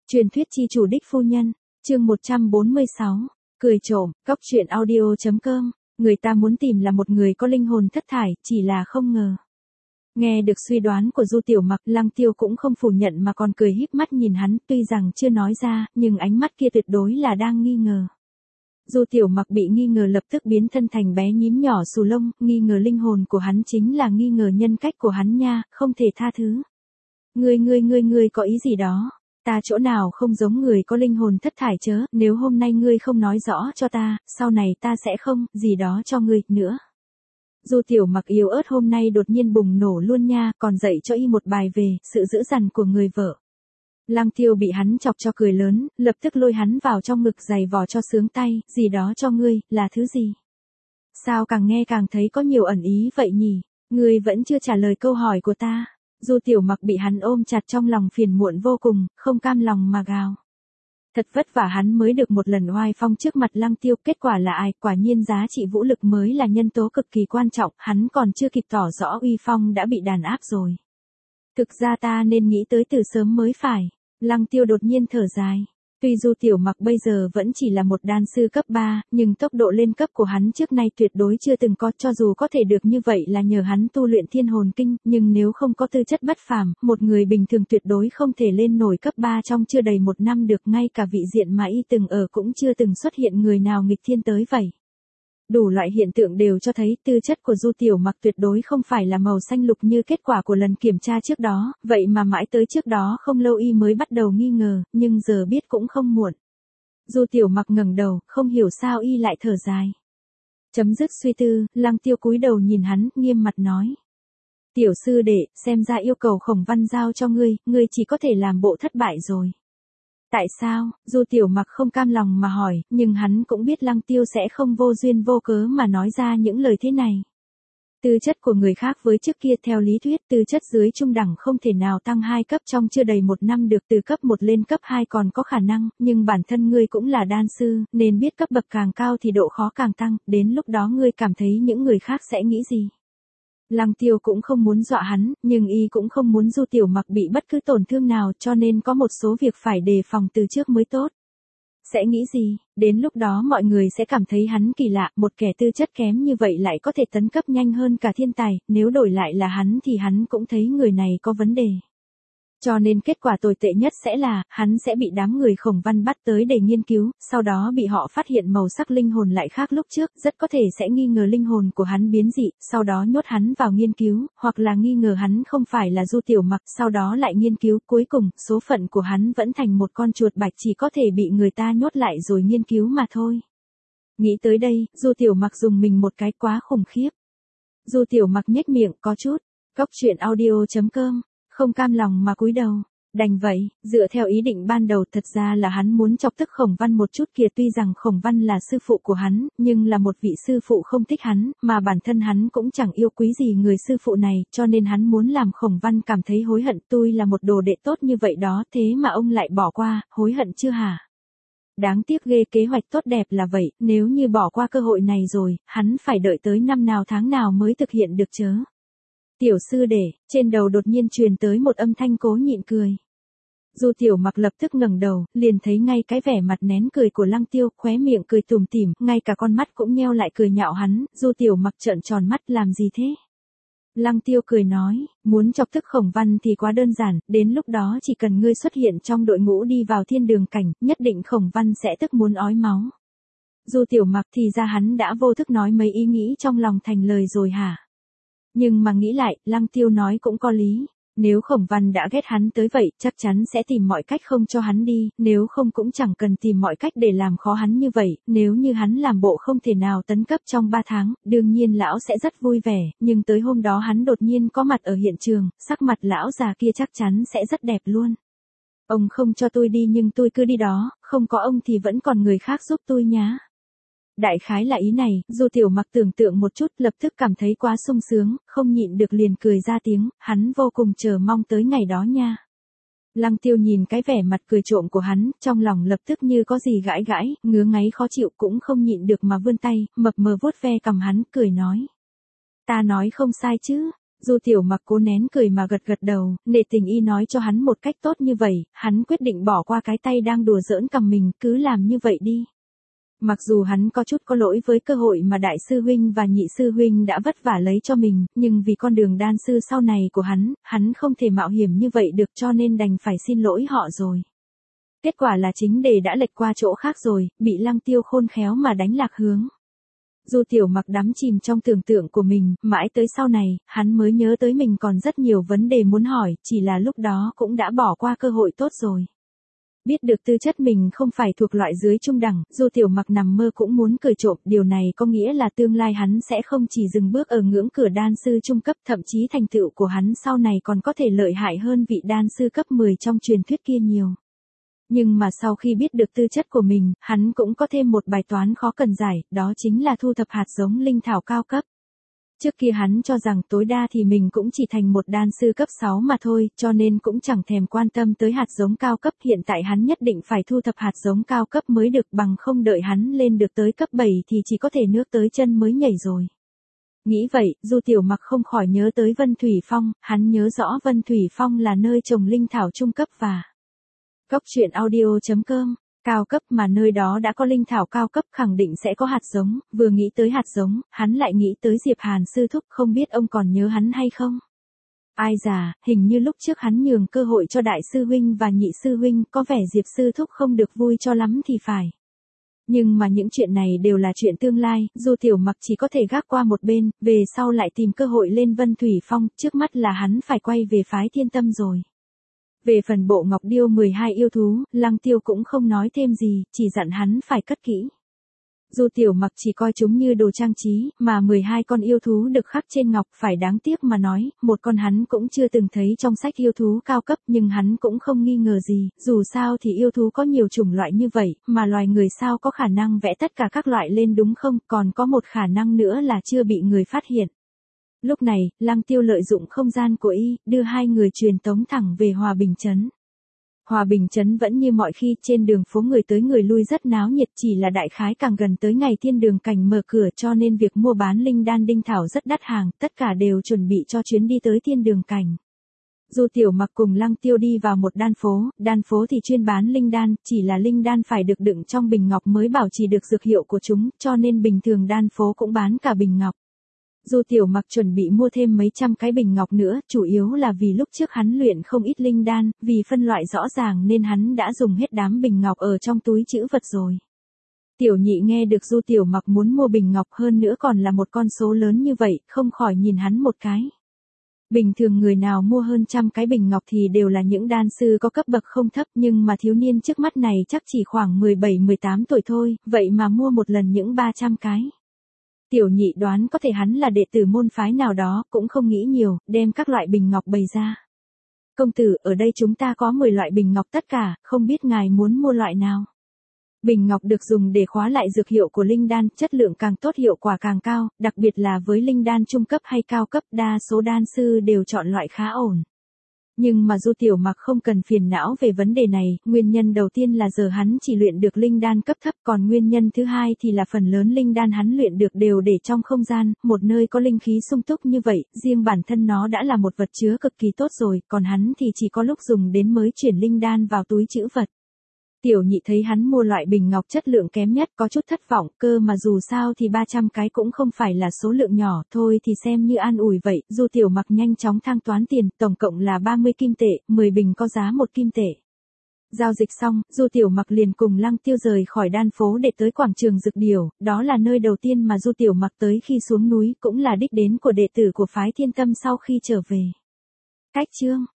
Truyền thuyết chi chủ đích phu nhân, chương 146, cười trộm, cóc truyện audio.com, người ta muốn tìm là một người có linh hồn thất thải, chỉ là không ngờ. Nghe được suy đoán của Du Tiểu Mặc, Lăng Tiêu cũng không phủ nhận mà còn cười híp mắt nhìn hắn, tuy rằng chưa nói ra, nhưng ánh mắt kia tuyệt đối là đang nghi ngờ. Du Tiểu Mặc bị nghi ngờ lập tức biến thân thành bé nhím nhỏ xù lông, nghi ngờ linh hồn của hắn chính là nghi ngờ nhân cách của hắn nha, không thể tha thứ. Ngươi có ý gì đó? Ta chỗ nào không giống người có linh hồn thất thải chớ, nếu hôm nay ngươi không nói rõ cho ta, sau này ta sẽ không, gì đó cho ngươi, nữa. Du Tiểu Mặc yếu ớt hôm nay đột nhiên bùng nổ luôn nha, còn dạy cho y một bài về, sự dữ dằn của người vợ. Lăng Tiêu bị hắn chọc cho cười lớn, lập tức lôi hắn vào trong ngực giày vò cho sướng tay, gì đó cho ngươi, là thứ gì? Sao càng nghe càng thấy có nhiều ẩn ý vậy nhỉ? Ngươi vẫn chưa trả lời câu hỏi của ta. Du Tiểu Mặc bị hắn ôm chặt trong lòng phiền muộn vô cùng, không cam lòng mà gào. Thật vất vả hắn mới được một lần oai phong trước mặt Lăng Tiêu, kết quả là ai, quả nhiên giá trị vũ lực mới là nhân tố cực kỳ quan trọng, hắn còn chưa kịp tỏ rõ uy phong đã bị đàn áp rồi. Thực ra ta nên nghĩ tới từ sớm mới phải. Lăng Tiêu đột nhiên thở dài. Tuy Du Tiểu Mặc bây giờ vẫn chỉ là một đan sư cấp 3, nhưng tốc độ lên cấp của hắn trước nay tuyệt đối chưa từng có, cho dù có thể được như vậy là nhờ hắn tu luyện Thiên Hồn Kinh, nhưng nếu không có tư chất bất phàm, một người bình thường tuyệt đối không thể lên nổi cấp 3 trong chưa đầy một năm được, ngay cả vị diện mà y từng ở cũng chưa từng xuất hiện người nào nghịch thiên tới vậy. Đủ loại hiện tượng đều cho thấy tư chất của Du Tiểu Mặc tuyệt đối không phải là màu xanh lục như kết quả của lần kiểm tra trước đó, vậy mà mãi tới trước đó không lâu y mới bắt đầu nghi ngờ, nhưng giờ biết cũng không muộn. Du Tiểu Mặc ngẩng đầu, không hiểu sao y lại thở dài. Chấm dứt suy tư, Lăng Tiêu cúi đầu nhìn hắn, nghiêm mặt nói. Tiểu sư đệ, xem ra yêu cầu Khổng Văn giao cho ngươi chỉ có thể làm bộ thất bại rồi. Tại sao? Du Tiểu Mặc không cam lòng mà hỏi, nhưng hắn cũng biết Lăng Tiêu sẽ không vô duyên vô cớ mà nói ra những lời thế này. Tư chất của người khác với trước kia theo lý thuyết tư chất dưới trung đẳng không thể nào tăng 2 cấp trong chưa đầy 1 năm được, từ cấp 1 lên cấp 2 còn có khả năng, nhưng bản thân ngươi cũng là đan sư, nên biết cấp bậc càng cao thì độ khó càng tăng, đến lúc đó ngươi cảm thấy những người khác sẽ nghĩ gì? Lăng Tiêu cũng không muốn dọa hắn, nhưng y cũng không muốn Du Tiểu Mặc bị bất cứ tổn thương nào, cho nên có một số việc phải đề phòng từ trước mới tốt. Sẽ nghĩ gì? Đến lúc đó mọi người sẽ cảm thấy hắn kỳ lạ, một kẻ tư chất kém như vậy lại có thể tấn cấp nhanh hơn cả thiên tài, nếu đổi lại là hắn thì hắn cũng thấy người này có vấn đề. Cho nên kết quả tồi tệ nhất sẽ là, hắn sẽ bị đám người Khổng Văn bắt tới để nghiên cứu, sau đó bị họ phát hiện màu sắc linh hồn lại khác lúc trước, rất có thể sẽ nghi ngờ linh hồn của hắn biến dị, sau đó nhốt hắn vào nghiên cứu, hoặc là nghi ngờ hắn không phải là Du Tiểu Mặc, sau đó lại nghiên cứu, cuối cùng, số phận của hắn vẫn thành một con chuột bạch chỉ có thể bị người ta nhốt lại rồi nghiên cứu mà thôi. Nghĩ tới đây, Du Tiểu Mặc dùng mình một cái quá khủng khiếp. Du Tiểu Mặc nhếch miệng, có chút, cóc truyện audio.com. Không cam lòng mà cúi đầu. Đành vậy, dựa theo ý định ban đầu thật ra là hắn muốn chọc tức Khổng Văn một chút kìa, tuy rằng Khổng Văn là sư phụ của hắn, nhưng là một vị sư phụ không thích hắn, mà bản thân hắn cũng chẳng yêu quý gì người sư phụ này, cho nên hắn muốn làm Khổng Văn cảm thấy hối hận, tôi là một đồ đệ tốt như vậy đó, thế mà ông lại bỏ qua, hối hận chưa hả? Đáng tiếc ghê, kế hoạch tốt đẹp là vậy, nếu như bỏ qua cơ hội này rồi, hắn phải đợi tới năm nào tháng nào mới thực hiện được chớ. Tiểu sư đệ, trên đầu đột nhiên truyền tới một âm thanh cố nhịn cười. Du Tiểu Mặc lập tức ngẩng đầu, liền thấy ngay cái vẻ mặt nén cười của Lăng Tiêu, khóe miệng cười tủm tỉm, ngay cả con mắt cũng nheo lại cười nhạo hắn. Du Tiểu Mặc trợn tròn mắt, làm gì thế? Lăng Tiêu cười nói, muốn chọc tức Khổng Văn thì quá đơn giản, đến lúc đó chỉ cần ngươi xuất hiện trong đội ngũ đi vào thiên đường cảnh, nhất định Khổng Văn sẽ tức muốn ói máu. Du Tiểu Mặc thì ra hắn đã vô thức nói mấy ý nghĩ trong lòng thành lời rồi hả? Nhưng mà nghĩ lại, Lăng Tiêu nói cũng có lý. Nếu Khổng Văn đã ghét hắn tới vậy, chắc chắn sẽ tìm mọi cách không cho hắn đi, nếu không cũng chẳng cần tìm mọi cách để làm khó hắn như vậy, nếu như hắn làm bộ không thể nào tấn cấp trong 3 tháng, đương nhiên lão sẽ rất vui vẻ, nhưng tới hôm đó hắn đột nhiên có mặt ở hiện trường, sắc mặt lão già kia chắc chắn sẽ rất đẹp luôn. Ông không cho tôi đi nhưng tôi cứ đi đó, không có ông thì vẫn còn người khác giúp tôi nhá. Đại khái là ý này, Du Tiểu Mặc tưởng tượng một chút lập tức cảm thấy quá sung sướng, không nhịn được liền cười ra tiếng, hắn vô cùng chờ mong tới ngày đó nha. Lăng Tiêu nhìn cái vẻ mặt cười trộm của hắn, trong lòng lập tức như có gì gãi gãi, ngứa ngáy khó chịu cũng không nhịn được mà vươn tay, mập mờ vuốt ve cằm hắn, cười nói. Ta nói không sai chứ, Du Tiểu Mặc cố nén cười mà gật gật đầu, nể tình y nói cho hắn một cách tốt như vậy, hắn quyết định bỏ qua cái tay đang đùa giỡn cầm mình, cứ làm như vậy đi. Mặc dù hắn có chút có lỗi với cơ hội mà đại sư huynh và nhị sư huynh đã vất vả lấy cho mình, nhưng vì con đường đan sư sau này của hắn không thể mạo hiểm như vậy được cho nên đành phải xin lỗi họ rồi. Kết quả là chính đề đã lệch qua chỗ khác rồi, bị Lăng Tiêu khôn khéo mà đánh lạc hướng. Du Tiểu Mặc đắm chìm trong tưởng tượng của mình, mãi tới sau này, hắn mới nhớ tới mình còn rất nhiều vấn đề muốn hỏi, chỉ là lúc đó cũng đã bỏ qua cơ hội tốt rồi. Biết được tư chất mình không phải thuộc loại dưới trung đẳng, Du Tiểu Mặc nằm mơ cũng muốn cười trộm, điều này có nghĩa là tương lai hắn sẽ không chỉ dừng bước ở ngưỡng cửa đan sư trung cấp, thậm chí thành tựu của hắn sau này còn có thể lợi hại hơn vị đan sư cấp 10 trong truyền thuyết kia nhiều. Nhưng mà sau khi biết được tư chất của mình, hắn cũng có thêm một bài toán khó cần giải, đó chính là thu thập hạt giống linh thảo cao cấp. Trước kia hắn cho rằng tối đa thì mình cũng chỉ thành một đan sư cấp 6 mà thôi, cho nên cũng chẳng thèm quan tâm tới hạt giống cao cấp. Hiện tại hắn nhất định phải thu thập hạt giống cao cấp mới được, bằng không đợi hắn lên được tới cấp 7 thì chỉ có thể nước tới chân mới nhảy rồi. Nghĩ vậy, Du Tiểu Mặc không khỏi nhớ tới Vân Thủy Phong, hắn nhớ rõ Vân Thủy Phong là nơi trồng linh thảo trung cấp và Cốc truyện audio.com, cao cấp mà nơi đó đã có linh thảo cao cấp khẳng định sẽ có hạt giống, vừa nghĩ tới hạt giống, hắn lại nghĩ tới Diệp Hàn sư thúc, không biết ông còn nhớ hắn hay không? Ai già, hình như lúc trước hắn nhường cơ hội cho đại sư huynh và nhị sư huynh, có vẻ Diệp sư thúc không được vui cho lắm thì phải. Nhưng mà những chuyện này đều là chuyện tương lai, Du Tiểu Mặc chỉ có thể gác qua một bên, về sau lại tìm cơ hội lên Vân Thủy Phong, trước mắt là hắn phải quay về phái Thiên Tâm rồi. Về phần bộ ngọc điêu 12 yêu thú, Lăng Tiêu cũng không nói thêm gì, chỉ dặn hắn phải cất kỹ. Du Tiểu Mặc chỉ coi chúng như đồ trang trí, mà 12 con yêu thú được khắc trên ngọc, phải đáng tiếc mà nói, một con hắn cũng chưa từng thấy trong sách yêu thú cao cấp, nhưng hắn cũng không nghi ngờ gì, dù sao thì yêu thú có nhiều chủng loại như vậy, mà loài người sao có khả năng vẽ tất cả các loại lên đúng không, còn có một khả năng nữa là chưa bị người phát hiện. Lúc này, Lăng Tiêu lợi dụng không gian của y, đưa hai người truyền tống thẳng về Hòa Bình Trấn. Hòa Bình Trấn vẫn như mọi khi, trên đường phố người tới người lui rất náo nhiệt, chỉ là đại khái càng gần tới ngày thiên đường cảnh mở cửa cho nên việc mua bán linh đan đinh thảo rất đắt hàng, tất cả đều chuẩn bị cho chuyến đi tới thiên đường cảnh. Du Tiểu Mặc cùng Lăng Tiêu đi vào một đan phố thì chuyên bán linh đan, chỉ là linh đan phải được đựng trong bình ngọc mới bảo trì được dược hiệu của chúng, cho nên bình thường đan phố cũng bán cả bình ngọc. Du Tiểu Mặc chuẩn bị mua thêm mấy trăm cái bình ngọc nữa, chủ yếu là vì lúc trước hắn luyện không ít linh đan, vì phân loại rõ ràng nên hắn đã dùng hết đám bình ngọc ở trong túi trữ vật rồi. Tiểu Nhị nghe được Du Tiểu Mặc muốn mua bình ngọc hơn nữa còn là một con số lớn như vậy, không khỏi nhìn hắn một cái. Bình thường người nào mua hơn trăm cái bình ngọc thì đều là những đan sư có cấp bậc không thấp, nhưng mà thiếu niên trước mắt này chắc chỉ khoảng 17-18 tuổi thôi, vậy mà mua một lần những 300 cái. Tiểu Nhị đoán có thể hắn là đệ tử môn phái nào đó, cũng không nghĩ nhiều, đem các loại bình ngọc bày ra. Công tử, ở đây chúng ta có 10 loại bình ngọc tất cả, không biết ngài muốn mua loại nào. Bình ngọc được dùng để khóa lại dược hiệu của linh đan, chất lượng càng tốt hiệu quả càng cao, đặc biệt là với linh đan trung cấp hay cao cấp, đa số đan sư đều chọn loại khá ổn. Nhưng mà Du Tiểu Mặc không cần phiền não về vấn đề này, nguyên nhân đầu tiên là giờ hắn chỉ luyện được linh đan cấp thấp, còn nguyên nhân thứ hai thì là phần lớn linh đan hắn luyện được đều để trong không gian, một nơi có linh khí sung túc như vậy, riêng bản thân nó đã là một vật chứa cực kỳ tốt rồi, còn hắn thì chỉ có lúc dùng đến mới chuyển linh đan vào túi trữ vật. Tiểu Nhị thấy hắn mua loại bình ngọc chất lượng kém nhất có chút thất vọng, cơ mà dù sao thì 300 cái cũng không phải là số lượng nhỏ, thôi thì xem như an ủi vậy. Du Tiểu Mặc nhanh chóng thanh toán tiền, tổng cộng là 30 kim tệ, 10 bình có giá 1 kim tệ. Giao dịch xong, Du Tiểu Mặc liền cùng Lăng Tiêu rời khỏi đan phố để tới quảng trường Dực Điểu, đó là nơi đầu tiên mà Du Tiểu Mặc tới khi xuống núi, cũng là đích đến của đệ tử của phái Thiên Tâm sau khi trở về. Cách chương